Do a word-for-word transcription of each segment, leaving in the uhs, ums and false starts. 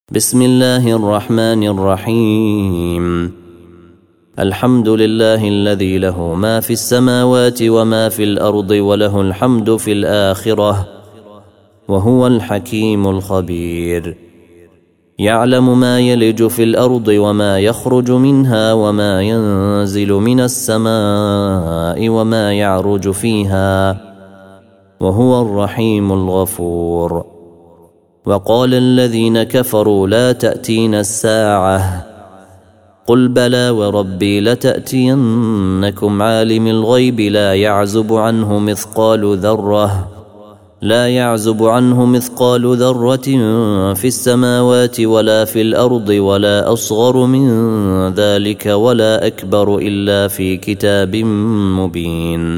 بسم الله الرحمن الرحيم. الحمد لله الذي له ما في السماوات وما في الأرض وله الحمد في الآخرة وهو الحكيم الخبير. يعلم ما يلج في الأرض وما يخرج منها وما ينزل من السماء وما يعرج فيها وهو الرحيم الغفور. وقال الذين كفروا لا تأتينا الساعة قل بلى وربي لتأتينكم عالم الغيب لا يعزب عنه مثقال ذرة لا يعزب عنه مثقال ذرة في السماوات ولا في الأرض ولا أصغر من ذلك ولا أكبر إلا في كتاب مبين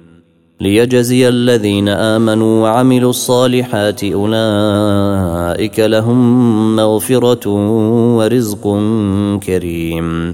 ليجزي الذين آمنوا وعملوا الصالحات أولئك لهم مغفرة ورزق كريم.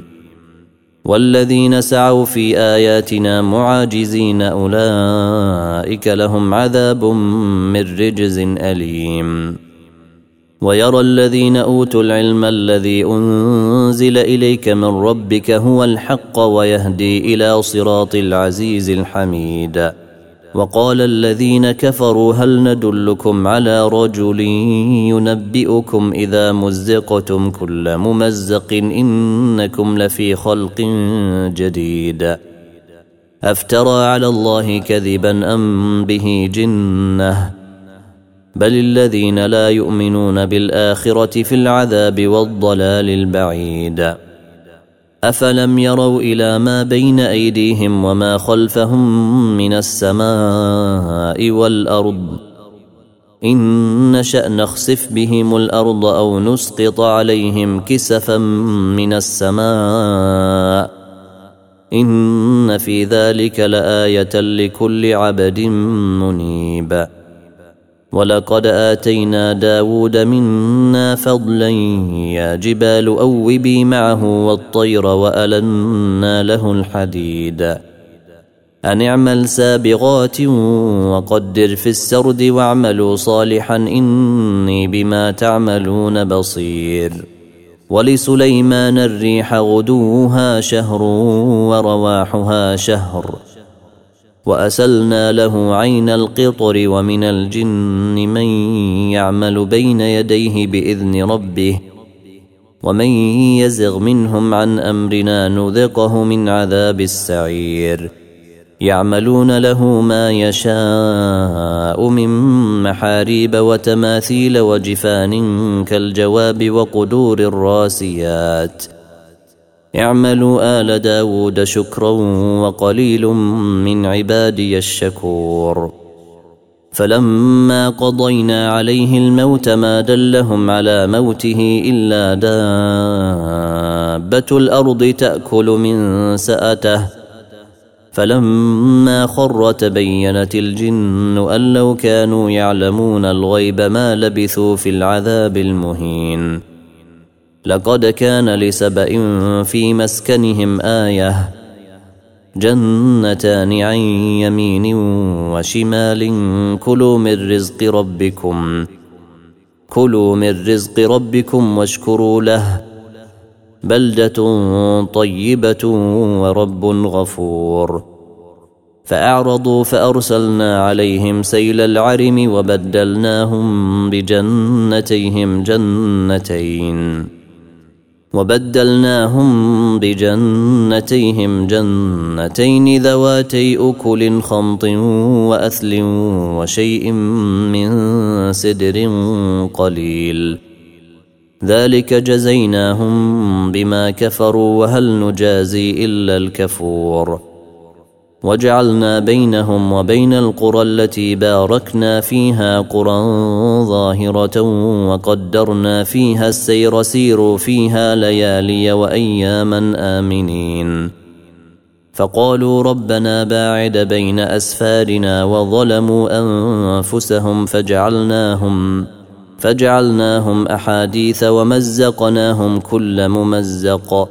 والذين سعوا في آياتنا معاجزين أولئك لهم عذاب من رجز أليم. ويرى الذين أوتوا العلم الذي أنزل إليك من ربك هو الحق ويهدي إلى صراط العزيز الحميد. وقال الذين كفروا هل ندلكم على رجل ينبئكم إذا مزقتم كل ممزق إنكم لفي خلق جديد أفترى على الله كذبا أم به جنة بل الذين لا يؤمنون بالآخرة في العذاب والضلال البعيد. أفلم يروا إلى ما بين أيديهم وما خلفهم من السماء والأرض إن نشأ نخسف بهم الأرض أو نسقط عليهم كسفا من السماء إن في ذلك لآية لكل عبد منيب. ولقد آتينا داود منا فضلا يا جبال أوبي معه والطير وألنا له الحديد أن اعمل سابغات وقدر في السرد واعملوا صالحا إني بما تعملون بصير. ولسليمان الريح غدوها شهر ورواحها شهر وأسلنا له عين القطر ومن الجن من يعمل بين يديه بإذن ربه ومن يزغ منهم عن أمرنا نذقه من عذاب السعير. يعملون له ما يشاء من محاريب وتماثيل وجفان كالجواب وقدور الراسيات اعملوا آل داود شكرا وقليل من عبادي الشكور. فلما قضينا عليه الموت ما دلهم على موته إلا دابة الأرض تأكل من سأته فلما خر تبينت الجن أن لو كانوا يعلمون الغيب ما لبثوا في العذاب المهين. لقد كان لسبإ في مسكنهم آية جنتان عن يمين وشمال كلوا من رزق ربكم كلوا من رزق ربكم واشكروا له بلدة طيبة ورب غفور. فأعرضوا فأرسلنا عليهم سيل العرم وبدلناهم بجنتيهم جنتين وبدلناهم بجنتيهم جنتين ذواتي أكل خمط وأثل وشيء من سدر قليل ذلك جزيناهم بما كفروا وهل نجازي إلا الكفور. وجعلنا بينهم وبين القرى التي باركنا فيها قرى ظاهرة وقدرنا فيها السير سيروا فيها ليالي وأياما آمنين. فقالوا ربنا باعد بين أسفارنا وظلموا أنفسهم فجعلناهم فجعلناهم أحاديث ومزقناهم كل ممزق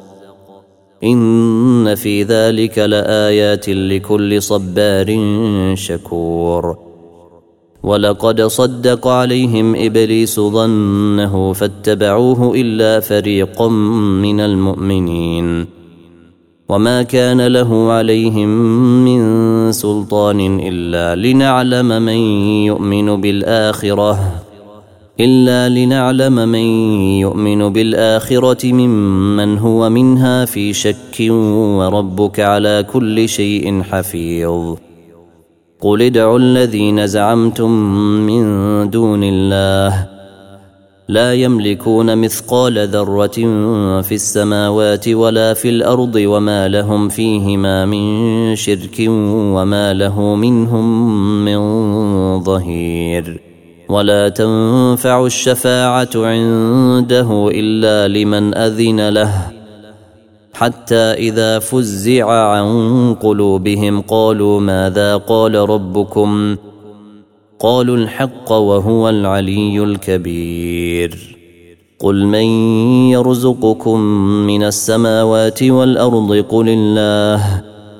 إن في ذلك لآيات لكل صبار شكور. ولقد صدق عليهم إبليس ظنه فاتبعوه إلا فريقا من المؤمنين وما كان له عليهم من سلطان إلا لنعلم من يؤمن بالآخرة إلا لنعلم من يؤمن بالآخرة ممن هو منها في شك وربك على كل شيء حفيظ قل ادعوا الذين زعمتم من دون الله لا يملكون مثقال ذرة في السماوات ولا في الأرض وما لهم فيهما من شرك وما له منهم من ظهير ولا تنفع الشفاعة عنده إلا لمن أذن له حتى إذا فزع عن قلوبهم قالوا ماذا قال ربكم قالوا الحق وهو العلي الكبير قل من يرزقكم من السماوات والأرض قل الله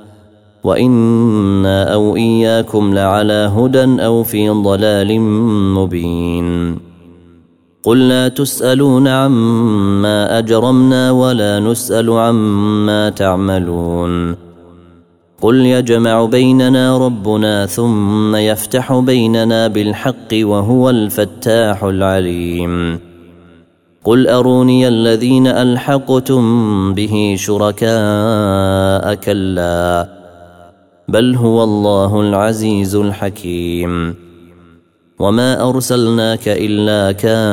وإنا أو إياكم لعلى هدى أو في ضلال مبين قل لا تسألون عما أجرمنا ولا نسأل عما تعملون قل يجمع بيننا ربنا ثم يفتح بيننا بالحق وهو الفتاح العليم قل أروني الذين ألحقتم به شركاء كلا بل هو الله العزيز الحكيم وما أرسلناك إلا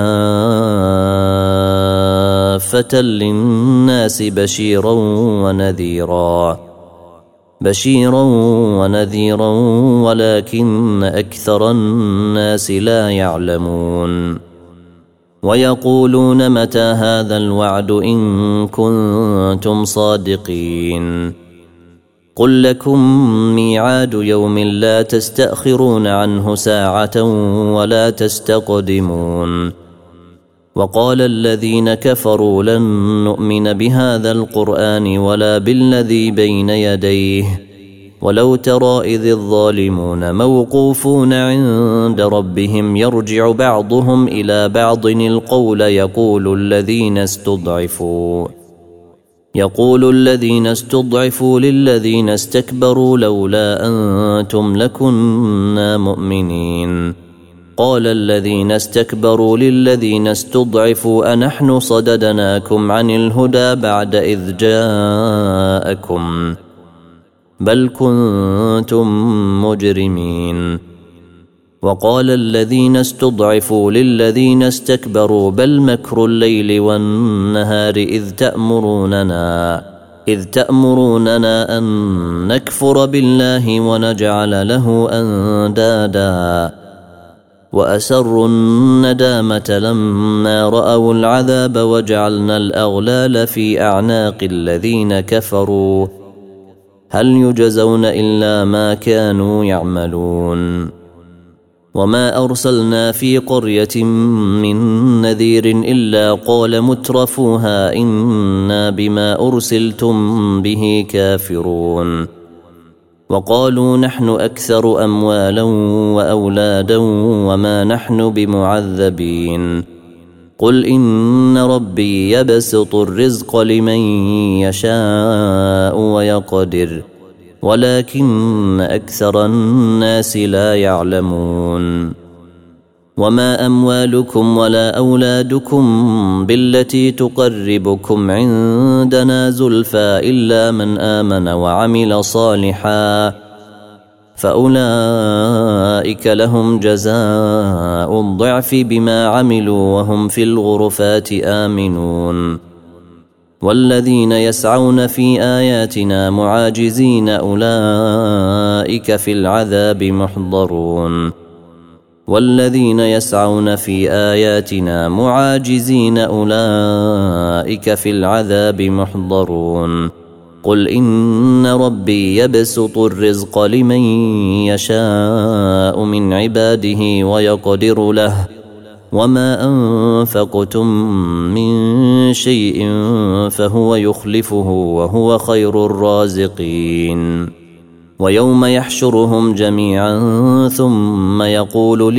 كافة للناس بشيرا ونذيرا بشيرا ونذيرا ولكن أكثر الناس لا يعلمون ويقولون متى هذا الوعد إن كنتم صادقين قل لكم ميعاد يوم لا تستأخرون عنه ساعة ولا تستقدمون وقال الذين كفروا لن نؤمن بهذا القرآن ولا بالذي بين يديه ولو ترى إذ الظالمون موقوفون عند ربهم يرجع بعضهم إلى بعض القول يقول الذين استضعفوا يقول الذين استضعفوا للذين استكبروا لولا أنتم لكنا مؤمنين قال الذين استكبروا للذين استضعفوا أنحن صددناكم عن الهدى بعد إذ جاءكم بل كنتم مجرمين وقال الذين استضعفوا للذين استكبروا بل مكر الليل والنهار إذ تأمروننا إذ تأمروننا أن نكفر بالله ونجعل له أندادا وأسروا الندامة لما رأوا العذاب وجعلنا الأغلال في أعناق الذين كفروا هل يجزون إلا ما كانوا يعملون وما أرسلنا في قرية من نذير إلا قال مترفوها إنا بما أرسلتم به كافرون وقالوا نحن أكثر أموالا وأولادا وما نحن بمعذبين قل إن ربي يبسط الرزق لمن يشاء ويقدر ولكن أكثر الناس لا يعلمون وما أموالكم ولا أولادكم بالتي تقربكم عندنا زلفى إلا من آمن وعمل صالحا فأولئك لهم جزاء الضعف بما عملوا وهم في الغرفات آمنون والذين يسعون في آياتنا معاجزين أولئك في العذاب محضرون والذين يسعون في آياتنا معاجزين أولئك في العذاب محضرون قل إن ربي يبسط الرزق لمن يشاء من عباده ويقدر له وما أنفقتم من شيء فهو يخلفه وهو خير الرازقين ويوم يحشرهم جميعا ثم يقول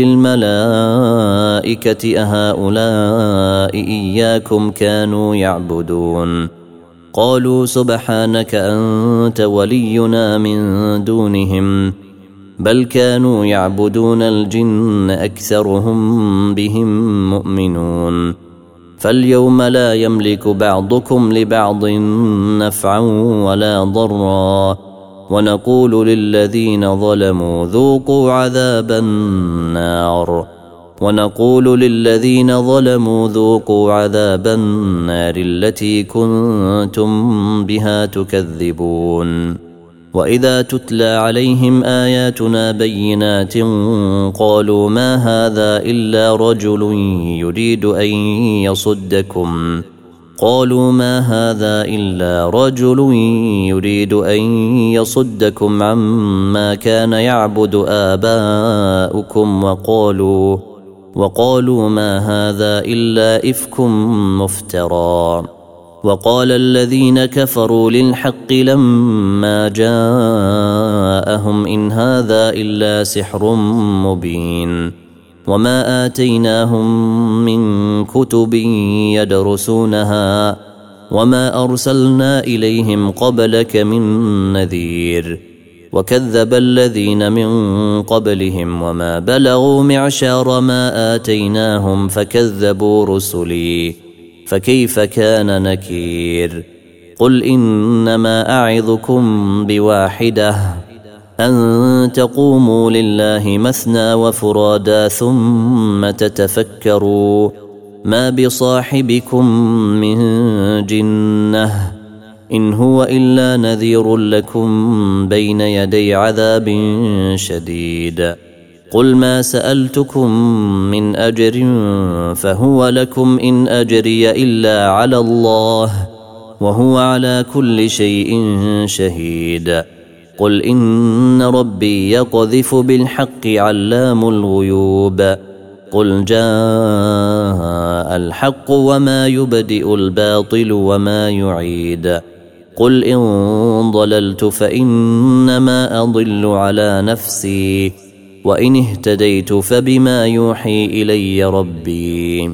للملائكة أهؤلاء إياكم كانوا يعبدون قالوا سبحانك أنت ولينا من دونهم بل كانوا يعبدون الجن أكثرهم بهم مؤمنون فاليوم لا يملك بعضكم لبعض نفعا ولا ضرا ونقول للذين ظلموا ذوقوا عذاب النار ونقول للذين ظلموا ذوقوا عذاب النار التي كنتم بها تكذبون وإذا تتلى عليهم آياتنا بينات قالوا ما هذا إلا رجل يريد أن يصدكم قالوا ما هذا إلا رجل يريد أن يصدكم عما كان يعبد آباؤكم وقالوا وقالوا ما هذا إلا إفك مفترى وقال الذين كفروا للحق لما جاءهم إن هذا إلا سحر مبين وما آتيناهم من كتب يدرسونها وما أرسلنا إليهم قبلك من نذير وكذب الذين من قبلهم وما بلغوا معشار ما آتيناهم فكذبوا رسلي فكيف كان نكير قل إنما أعظكم بواحدة أن تقوموا لله مثنى وفرادا ثم تتفكروا ما بصاحبكم من جنة إن هو إلا نذير لكم بين يدي عذاب شديد قل ما سألتكم من أجر فهو لكم إن أجري إلا على الله وهو على كل شيء شهيد قل إن ربي يقذف بالحق علام الغيوب قل جاء الحق وما يبدئ الباطل وما يعيد قل إن ضللت فإنما أضل على نفسي وإن اهتديت فبما يوحي إلي ربي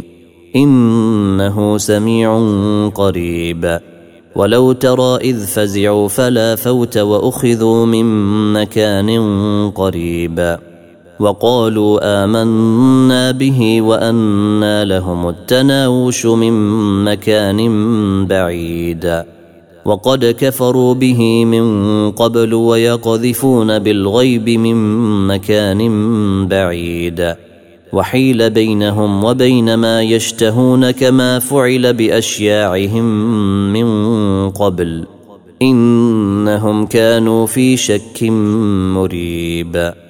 إنه سميع قريب ولو ترى إذ فزعوا فلا فوت وأخذوا من مكان قريب وقالوا آمنا به وأنى لهم التناوش من مكان بعيد وقد كفروا به من قبل ويقذفون بالغيب من مكان بعيد وحيل بينهم وبين ما يشتهون كما فعل بأشياعهم من قبل إنهم كانوا في شك مريب.